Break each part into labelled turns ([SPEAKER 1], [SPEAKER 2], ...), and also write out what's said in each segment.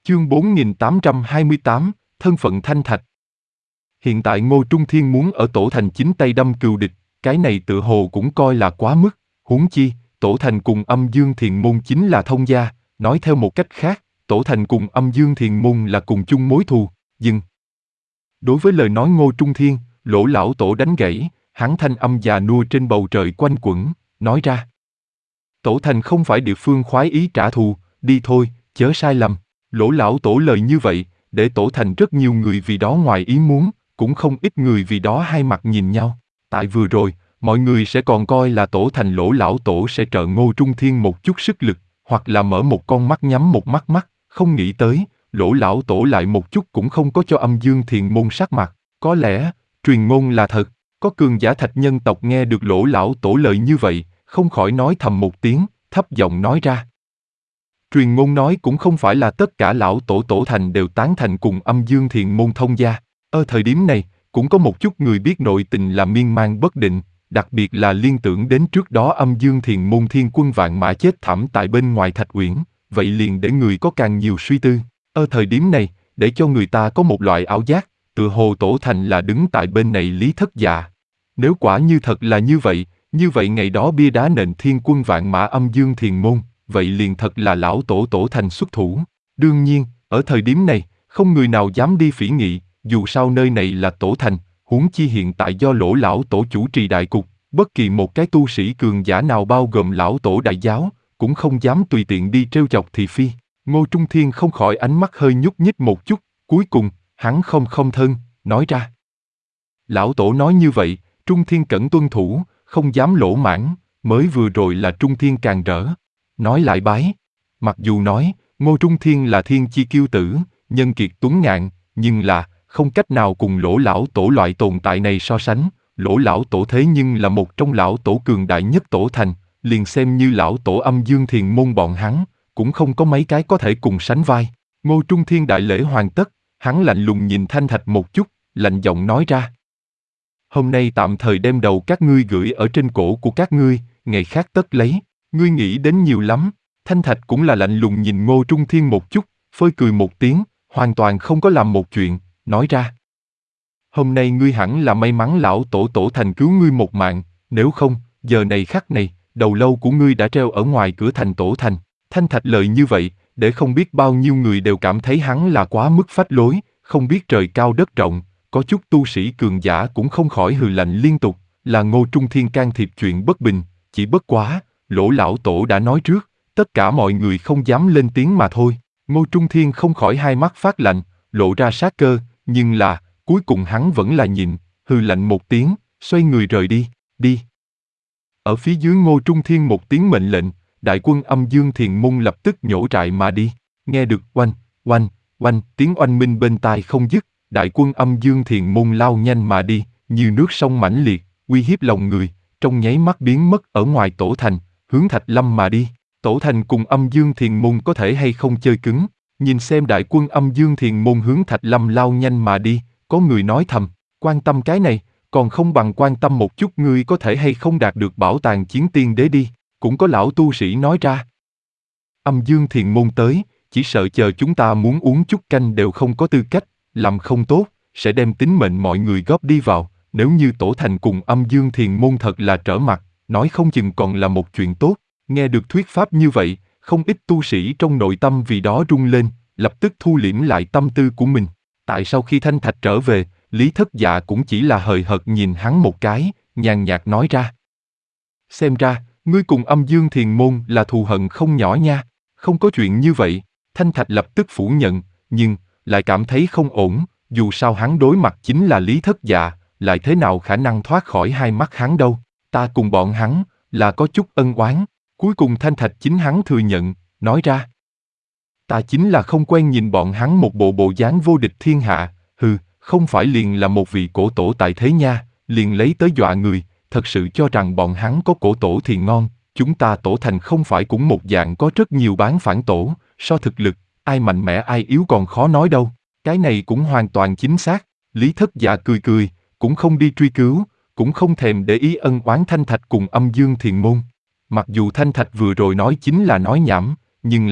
[SPEAKER 1] Chương 4828, thân phận Thanh Thạch. Hiện tại Ngô Trung Thiên muốn ở Tổ Thành chính tay đâm cừu địch, cái này tựa hồ cũng coi là quá mức, huống chi, Tổ Thành cùng Âm Dương Thiền Môn chính là thông gia, nói theo một cách khác, Tổ Thành cùng Âm Dương Thiền Môn là cùng chung mối thù, dừng. Đối với lời nói Ngô Trung Thiên, Lỗ lão tổ đánh gãy, hắn thanh âm già nua trên bầu trời quanh quẩn, nói ra. Tổ Thành không phải địa phương khoái ý trả thù, đi thôi, chớ sai lầm. Lỗ lão tổ lời như vậy, để Tổ Thành rất nhiều người vì đó ngoài ý muốn, cũng không ít người vì đó hai mặt nhìn nhau. Tại vừa rồi, mọi người sẽ còn coi là Tổ Thành Lỗ lão tổ sẽ trợ Ngô Trung Thiên một chút sức lực, hoặc là mở một con mắt nhắm một mắt, không nghĩ tới, Lỗ lão tổ lại một chút cũng không có cho Âm Dương Thiền Môn sắc mặt. Có lẽ, truyền ngôn là thật, có cường giả thạch nhân tộc nghe được Lỗ lão tổ lời như vậy, không khỏi nói thầm một tiếng, thấp giọng nói ra. Truyền ngôn nói cũng không phải là tất cả lão tổ Tổ Thành đều tán thành cùng Âm Dương Thiền Môn thông gia. Ở thời điểm này, cũng có một chút người biết nội tình là miên man bất định, đặc biệt là liên tưởng đến trước đó Âm Dương Thiền Môn thiên quân vạn mã chết thảm tại bên ngoài Thạch Uyển, vậy liền để người có càng nhiều suy tư. Ở thời điểm này, để cho người ta có một loại ảo giác, tựa hồ Tổ Thành là đứng tại bên này Lý Thất Dạ. Nếu quả như thật là như vậy ngày đó bia đá nện thiên quân vạn mã Âm Dương Thiền Môn, vậy liền thật là lão tổ Tổ Thành xuất thủ. Đương nhiên, ở thời điểm này, không người nào dám đi phỉ nghị, dù sao nơi này là Tổ Thành, huống chi hiện tại do Lỗ lão tổ chủ trì đại cục, bất kỳ một cái tu sĩ cường giả nào bao gồm lão tổ đại giáo, cũng không dám tùy tiện đi trêu chọc thị phi. Ngô Trung Thiên không khỏi ánh mắt hơi nhúc nhích một chút, cuối cùng, hắn không thân, nói ra. Lão tổ nói như vậy, Trung Thiên cẩn tuân thủ, không dám lỗ mãng, mới vừa rồi là Trung Thiên càng rỡ. Nói lại bái. Mặc dù nói, Ngô Trung Thiên là thiên chi kiêu tử, nhân kiệt tuấn ngạn, nhưng là, không cách nào cùng Lỗ lão tổ loại tồn tại này so sánh. Lỗ lão tổ thế nhưng là một trong lão tổ cường đại nhất Tổ Thành, liền xem như lão tổ Âm Dương Thiền Môn bọn hắn, cũng không có mấy cái có thể cùng sánh vai. Ngô Trung Thiên đại lễ hoàn tất, hắn lạnh lùng nhìn Thanh Thạch một chút, lạnh giọng nói ra. Hôm nay tạm thời đem đầu các ngươi gửi ở trên cổ của các ngươi, ngày khác tất lấy, ngươi nghĩ đến nhiều lắm. Thanh Thạch cũng là lạnh lùng nhìn Ngô Trung Thiên một chút, phơi cười một tiếng, hoàn toàn không có làm một chuyện, nói ra. Hôm nay ngươi hẳn là may mắn lão tổ Tổ Thành cứu ngươi một mạng, nếu không, giờ này khắc này, đầu lâu của ngươi đã treo ở ngoài cửa thành Tổ Thành. Thanh Thạch lời như vậy, để không biết bao nhiêu người đều cảm thấy hắn là quá mức phách lối, không biết trời cao đất rộng, có chút tu sĩ cường giả cũng không khỏi hừ lạnh liên tục, là Ngô Trung Thiên can thiệp chuyện bất bình, chỉ bất quá, Lỗ lão tổ đã nói trước, tất cả mọi người không dám lên tiếng mà thôi. Ngô Trung Thiên không khỏi hai mắt phát lạnh, lộ ra sát cơ, nhưng là, cuối cùng hắn vẫn là nhịn, hừ lạnh một tiếng, xoay người rời đi, đi. Ở phía dưới Ngô Trung Thiên một tiếng mệnh lệnh, đại quân Âm Dương Thiền Môn lập tức nhổ trại mà đi, nghe được oanh, oanh, oanh, tiếng oanh minh bên tai không dứt, đại quân Âm Dương Thiền Môn lao nhanh mà đi, như nước sông mãnh liệt, uy hiếp lòng người, trong nháy mắt biến mất ở ngoài Tổ Thành, hướng Thạch Lâm mà đi. Tổ Thành cùng Âm Dương Thiền Môn có thể hay không chơi cứng, nhìn xem đại quân Âm Dương Thiền Môn hướng Thạch Lâm lao nhanh mà đi, có người nói thầm, quan tâm cái này, còn không bằng quan tâm một chút ngươi có thể hay không đạt được bảo tàng chiến tiên đế đi, cũng có lão tu sĩ nói ra. Âm Dương Thiền Môn tới, chỉ sợ chờ chúng ta muốn uống chút canh đều không có tư cách, làm không tốt, sẽ đem tính mệnh mọi người góp đi vào, nếu như Tổ Thành cùng Âm Dương Thiền Môn thật là trở mặt, nói không chừng còn là một chuyện tốt. Nghe được thuyết pháp như vậy, không ít tu sĩ trong nội tâm vì đó rung lên, lập tức thu liễm lại tâm tư của mình. Tại sau khi Thanh Thạch trở về, Lý Thất Dạ cũng chỉ là hời hợt nhìn hắn một cái, nhàn nhạt nói ra. Xem ra, ngươi cùng Âm Dương Thiền Môn là thù hận không nhỏ nha, không có chuyện như vậy. Thanh Thạch lập tức phủ nhận, nhưng, lại cảm thấy không ổn, dù sao hắn đối mặt chính là Lý Thất Dạ, lại thế nào khả năng thoát khỏi hai mắt hắn đâu. Ta cùng bọn hắn, là có chút ân oán. Cuối cùng Thanh Thạch chính hắn thừa nhận, nói ra. Ta chính là không quen nhìn bọn hắn một bộ dáng vô địch thiên hạ, không phải liền là một vị cổ tổ tại thế nha, liền lấy tới dọa người, thật sự cho rằng bọn hắn có cổ tổ thì ngon, chúng ta Tổ Thành không phải cũng một dạng có rất nhiều bán phản tổ, so thực lực, ai mạnh mẽ ai yếu còn khó nói đâu, cái này cũng hoàn toàn chính xác. Lý Thất Dạ cười cười, cũng không đi truy cứu, cũng không thèm để ý ân oán Thanh Thạch cùng Âm Dương Thiền Môn. Mặc dù Thanh Thạch vừa rồi nói chính là nói nhảm, nhưng là,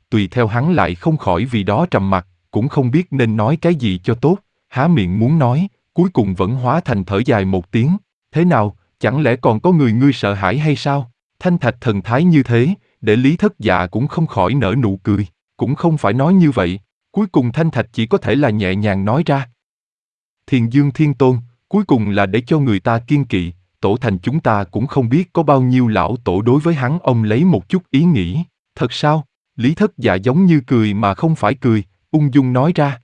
[SPEAKER 1] tùy theo hắn lại không khỏi vì đó trầm mặc, cũng không biết nên nói cái gì cho tốt, há miệng muốn nói, cuối cùng vẫn hóa thành thở dài một tiếng. Thế nào, chẳng lẽ còn có người ngươi sợ hãi hay sao? Thanh Thạch thần thái như thế, để Lý Thất Dạ cũng không khỏi nở nụ cười, cũng không phải nói như vậy. Cuối cùng Thanh Thạch chỉ có thể là nhẹ nhàng nói ra. Thiền Dương Thiên Tôn, cuối cùng là để cho người ta kiêng kỵ, tổ thành chúng ta cũng không biết có bao nhiêu lão tổ đối với hắn ông lấy một chút ý nghĩ. Thật sao? Lý Thất Dạ giống như cười mà không phải cười, ung dung nói ra.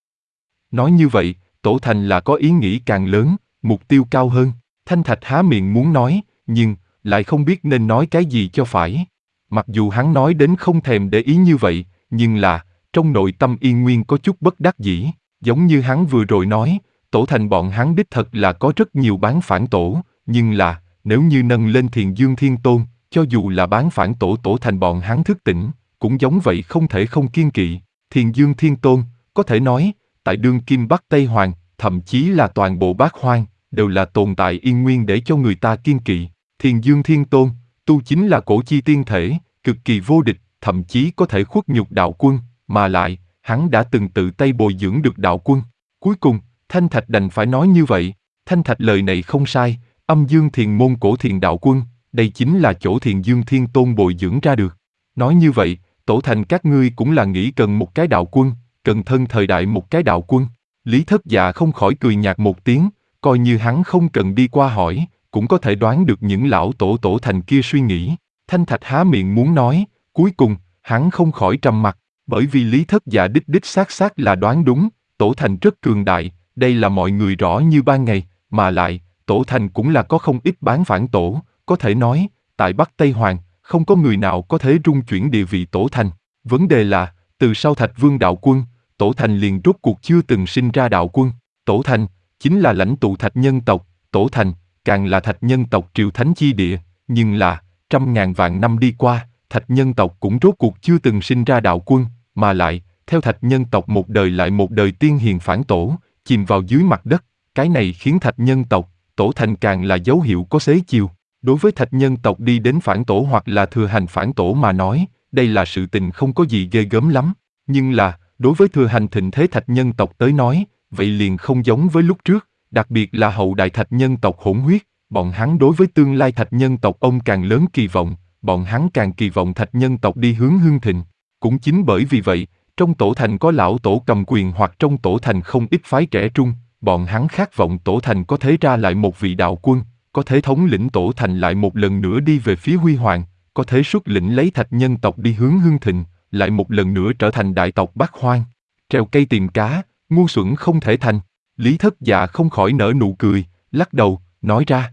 [SPEAKER 1] Nói như vậy, tổ thành là có ý nghĩ càng lớn, mục tiêu cao hơn. Thanh Thạch há miệng muốn nói, nhưng lại không biết nên nói cái gì cho phải. Mặc dù hắn nói đến không thèm để ý như vậy, nhưng là, trong nội tâm Yên Nguyên có chút bất đắc dĩ, giống như hắn vừa rồi nói, tổ thành bọn hắn đích thật là có rất nhiều bán phản tổ, nhưng là, nếu như nâng lên Thiền Dương Thiên Tôn, cho dù là bán phản tổ tổ thành bọn hắn thức tỉnh, cũng giống vậy không thể không kiêng kỵ. Thiền Dương Thiên Tôn, có thể nói, tại đương kim Bắc Tây Hoàng, thậm chí là toàn bộ Bát Hoang, đều là tồn tại Yên Nguyên để cho người ta kiêng kỵ. Thiền Dương Thiên Tôn, tu chính là cổ chi tiên thể, cực kỳ vô địch, thậm chí có thể khuất nhục đạo quân, mà lại, hắn đã từng tự tay bồi dưỡng được đạo quân. Cuối cùng, Thanh Thạch đành phải nói như vậy. Thanh Thạch lời này không sai, âm dương thiền môn cổ thiền đạo quân, đây chính là chỗ Thiền Dương Thiên Tôn bồi dưỡng ra được. Nói như vậy, tổ thành các ngươi cũng là nghĩ cần một cái đạo quân, cần thân thời đại một cái đạo quân. Lý Thất Dạ không khỏi cười nhạt một tiếng, coi như hắn không cần đi qua hỏi, cũng có thể đoán được những lão tổ thành kia suy nghĩ. Thanh Thạch há miệng muốn nói, cuối cùng, hắn không khỏi trầm mặc, bởi vì Lý Thất Dạ đích xác là đoán đúng, tổ thành rất cường đại, đây là mọi người rõ như ban ngày, mà lại, tổ thành cũng là có không ít bán phản tổ, có thể nói, tại Bắc Tây Hoàng, không có người nào có thể rung chuyển địa vị tổ thành. Vấn đề là, từ sau Thạch Vương đạo quân, tổ thành liền rốt cuộc chưa từng sinh ra đạo quân. Tổ thành, chính là lãnh tụ Thạch nhân tộc, tổ thành, càng là Thạch nhân tộc triều thánh chi địa, nhưng là, trăm ngàn vạn năm đi qua, Thạch nhân tộc cũng rốt cuộc chưa từng sinh ra đạo quân, mà lại, theo Thạch nhân tộc một đời lại một đời tiên hiền phản tổ, chìm vào dưới mặt đất, cái này khiến Thạch nhân tộc, tổ thành càng là dấu hiệu có xế chiều. Đối với Thạch nhân tộc đi đến phản tổ hoặc là thừa hành phản tổ mà nói, đây là sự tình không có gì ghê gớm lắm, nhưng là, đối với thừa hành thịnh thế Thạch nhân tộc tới nói, vậy liền không giống với lúc trước, đặc biệt là hậu đại Thạch nhân tộc hỗn huyết, bọn hắn đối với tương lai Thạch nhân tộc ông càng lớn kỳ vọng, bọn hắn càng kỳ vọng Thạch nhân tộc đi hướng hưng thịnh. Cũng chính bởi vì vậy, trong tổ thành có lão tổ cầm quyền hoặc trong tổ thành không ít phái trẻ trung, bọn hắn khát vọng tổ thành có thể ra lại một vị đạo quân, có thể thống lĩnh tổ thành lại một lần nữa đi về phía huy hoàng, có thể xuất lĩnh lấy Thạch nhân tộc đi hướng hưng thịnh, lại một lần nữa trở thành đại tộc Bắc Hoang. Treo cây tìm cá, ngu xuẩn không thể thành. Lý Thất Dạ không khỏi nở nụ cười, lắc đầu, nói ra.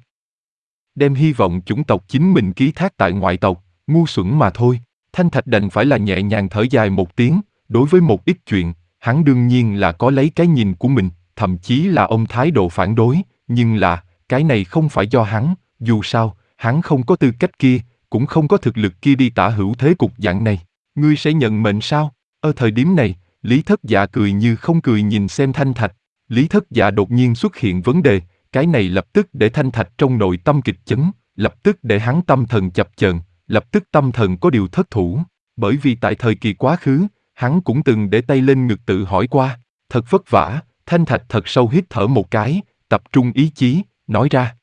[SPEAKER 1] Đem hy vọng chủng tộc chính mình ký thác tại ngoại tộc, ngu xuẩn mà thôi. Thanh Thạch đành phải là nhẹ nhàng thở dài một tiếng, đối với một ít chuyện, hắn đương nhiên là có lấy cái nhìn của mình, thậm chí là ông thái độ phản đối, nhưng là, cái này không phải do hắn, dù sao, hắn không có tư cách kia, cũng không có thực lực kia đi tả hữu thế cục dạng này. Ngươi sẽ nhận mệnh sao? Ở thời điểm này, Lý Thất Dạ cười như không cười nhìn xem Thanh Thạch. Lý Thất Dạ đột nhiên xuất hiện vấn đề, cái này lập tức để Thanh Thạch trong nội tâm kịch chấn, lập tức để hắn tâm thần chập chờn, lập tức tâm thần có điều thất thủ, bởi vì tại thời kỳ quá khứ, hắn cũng từng để tay lên ngực tự hỏi qua, thật vất vả, Thanh Thạch thật sâu hít thở một cái, tập trung ý chí, nói ra.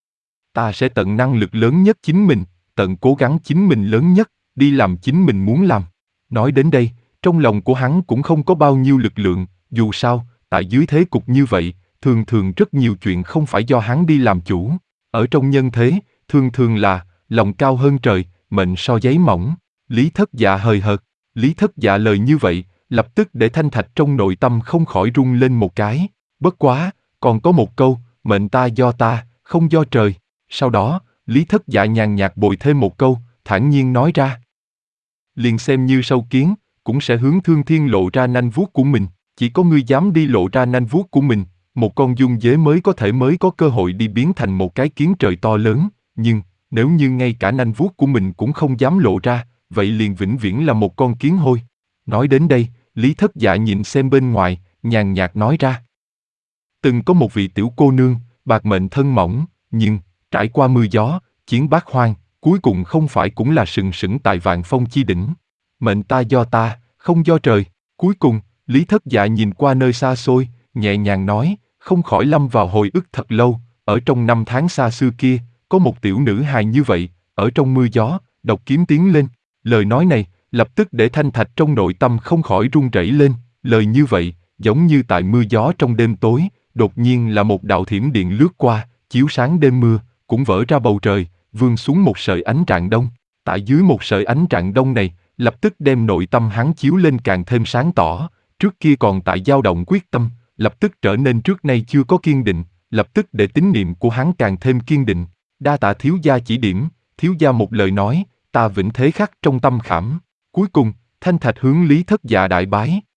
[SPEAKER 1] Ta sẽ tận năng lực lớn nhất chính mình, tận cố gắng chính mình lớn nhất, đi làm chính mình muốn làm. Nói đến đây, trong lòng của hắn cũng không có bao nhiêu lực lượng, dù sao, tại dưới thế cục như vậy, thường rất nhiều chuyện không phải do hắn đi làm chủ. Ở trong nhân thế, thường là, lòng cao hơn trời, mệnh so giấy mỏng. Lý Thất Dạ hời hợt, Lý Thất Dạ lời như vậy, lập tức để Thanh Thạch trong nội tâm không khỏi rung lên một cái. Bất quá, còn có một câu, mệnh ta do ta, không do trời. Sau đó, Lý Thất Dạ nhàn nhạt bồi thêm một câu, thản nhiên nói ra. Liền xem như sâu kiến, cũng sẽ hướng Thương Thiên lộ ra nanh vuốt của mình. Chỉ có ngươi dám đi lộ ra nanh vuốt của mình, một con dung dế mới có cơ hội đi biến thành một cái kiến trời to lớn. Nhưng, nếu như ngay cả nanh vuốt của mình cũng không dám lộ ra, vậy liền vĩnh viễn là một con kiến hôi. Nói đến đây, Lý Thất Dạ nhìn xem bên ngoài, nhàn nhạt nói ra. Từng có một vị tiểu cô nương, bạc mệnh thân mỏng, nhưng, trải qua mưa gió, chiến Bát Hoang, cuối cùng không phải cũng là sừng sững tại vạn phong chi đỉnh. mệnh ta do ta, không do trời. Cuối cùng, Lý Thất Dạ nhìn qua nơi xa xôi, nhẹ nhàng nói, không khỏi lâm vào hồi ức thật lâu, ở trong năm tháng xa xưa kia, có một tiểu nữ hài như vậy, ở trong mưa gió, độc kiếm tiến lên. Lời nói này, lập tức để Thanh Thạch trong nội tâm không khỏi run rẩy lên, lời như vậy, giống như tại mưa gió trong đêm tối, đột nhiên là một đạo thiểm điện lướt qua, chiếu sáng đêm mưa, cũng vỡ ra bầu trời, vươn xuống một sợi ánh rạng đông. Tại dưới một sợi ánh rạng đông này, lập tức đem nội tâm hắn chiếu lên càng thêm sáng tỏ, trước kia còn tại dao động quyết tâm, lập tức trở nên trước nay chưa có kiên định, lập tức để tín niệm của hắn càng thêm kiên định. Đa tạ thiếu gia chỉ điểm, thiếu gia một lời nói, ta vĩnh thế khắc trong tâm khảm. Cuối cùng, Thanh Thạch hướng Lý Thất Dạ đại bái.